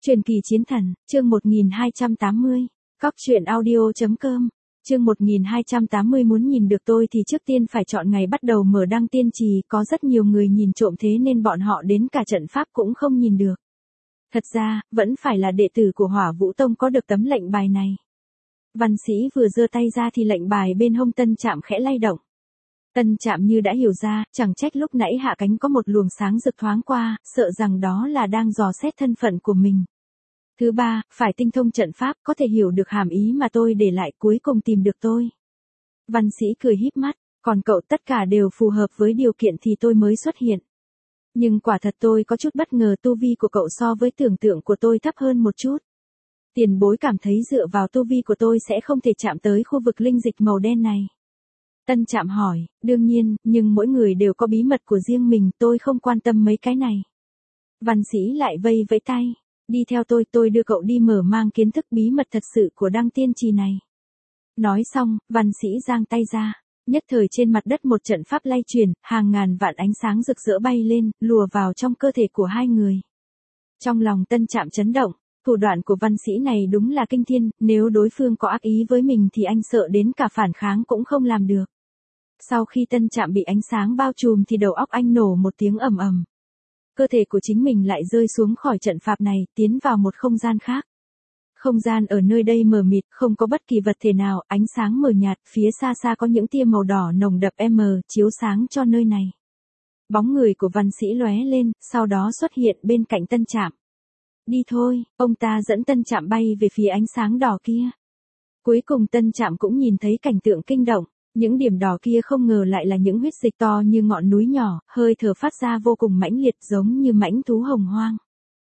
Truyền kỳ chiến thần, chương 1280. Cóc truyện audio.com. Chương 1280 muốn nhìn được tôi thì trước tiên phải chọn ngày bắt đầu mở đăng tiên trì, có rất nhiều người nhìn trộm thế nên bọn họ đến cả trận pháp cũng không nhìn được. Thật ra, vẫn phải là đệ tử của Hỏa Vũ Tông có được tấm lệnh bài này. Văn Sĩ vừa giơ tay ra thì lệnh bài bên hông Tân Trạm khẽ lay động. Tân Trạm như đã hiểu ra, chẳng trách lúc nãy hạ cánh có một luồng sáng rực thoáng qua, sợ rằng đó là đang dò xét thân phận của mình. Thứ ba, phải tinh thông trận pháp, có thể hiểu được hàm ý mà tôi để lại, cuối cùng tìm được tôi. Văn Sĩ cười híp mắt, còn cậu tất cả đều phù hợp với điều kiện thì tôi mới xuất hiện. Nhưng quả thật tôi có chút bất ngờ, tu vi của cậu so với tưởng tượng của tôi thấp hơn một chút. Tiền bối cảm thấy dựa vào tu vi của tôi sẽ không thể chạm tới khu vực linh dịch màu đen này. Tân Trạm hỏi, đương nhiên, nhưng mỗi người đều có bí mật của riêng mình, tôi không quan tâm mấy cái này. Văn Sĩ lại vây vẫy tay, đi theo tôi đưa cậu đi mở mang kiến thức bí mật thật sự của đăng tiên trì này. Nói xong, Văn Sĩ giang tay ra, nhất thời trên mặt đất một trận pháp lay chuyển, hàng ngàn vạn ánh sáng rực rỡ bay lên, lùa vào trong cơ thể của hai người. Trong lòng Tân Trạm chấn động, thủ đoạn của Văn Sĩ này đúng là kinh thiên, nếu đối phương có ác ý với mình thì anh sợ đến cả phản kháng cũng không làm được. Sau khi Tân Trạm bị ánh sáng bao trùm thì đầu óc anh nổ một tiếng ầm ầm. Cơ thể của chính mình lại rơi xuống khỏi trận pháp này, tiến vào một không gian khác. Không gian ở nơi đây mờ mịt, không có bất kỳ vật thể nào, ánh sáng mờ nhạt, phía xa xa có những tia màu đỏ nồng đậm chiếu sáng cho nơi này. Bóng người của Văn Sĩ lóe lên, sau đó xuất hiện bên cạnh Tân Trạm. Đi thôi, ông ta dẫn Tân Trạm bay về phía ánh sáng đỏ kia. Cuối cùng Tân Trạm cũng nhìn thấy cảnh tượng kinh động. Những điểm đỏ kia không ngờ lại là những huyết dịch to như ngọn núi nhỏ, hơi thở phát ra vô cùng mãnh liệt giống như mãnh thú hồng hoang.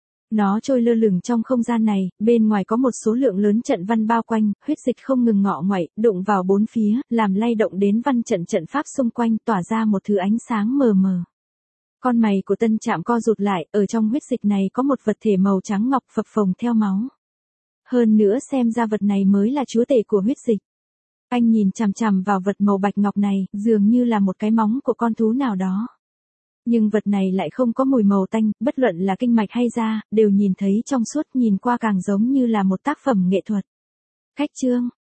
Nó trôi lơ lửng trong không gian này, bên ngoài có một số lượng lớn trận văn bao quanh, huyết dịch không ngừng ngọ nguậy, đụng vào bốn phía, làm lay động đến văn trận pháp xung quanh, tỏa ra một thứ ánh sáng mờ mờ. Con mày của Tân Trạm co rụt lại, ở trong huyết dịch này có một vật thể màu trắng ngọc phập phồng theo máu. Hơn nữa xem ra vật này mới là chúa tể của huyết dịch. Anh nhìn chằm chằm vào vật màu bạch ngọc này, dường như là một cái móng của con thú nào đó. Nhưng vật này lại không có mùi màu tanh, bất luận là kinh mạch hay da, đều nhìn thấy trong suốt, nhìn qua càng giống như là một tác phẩm nghệ thuật. Khách trương,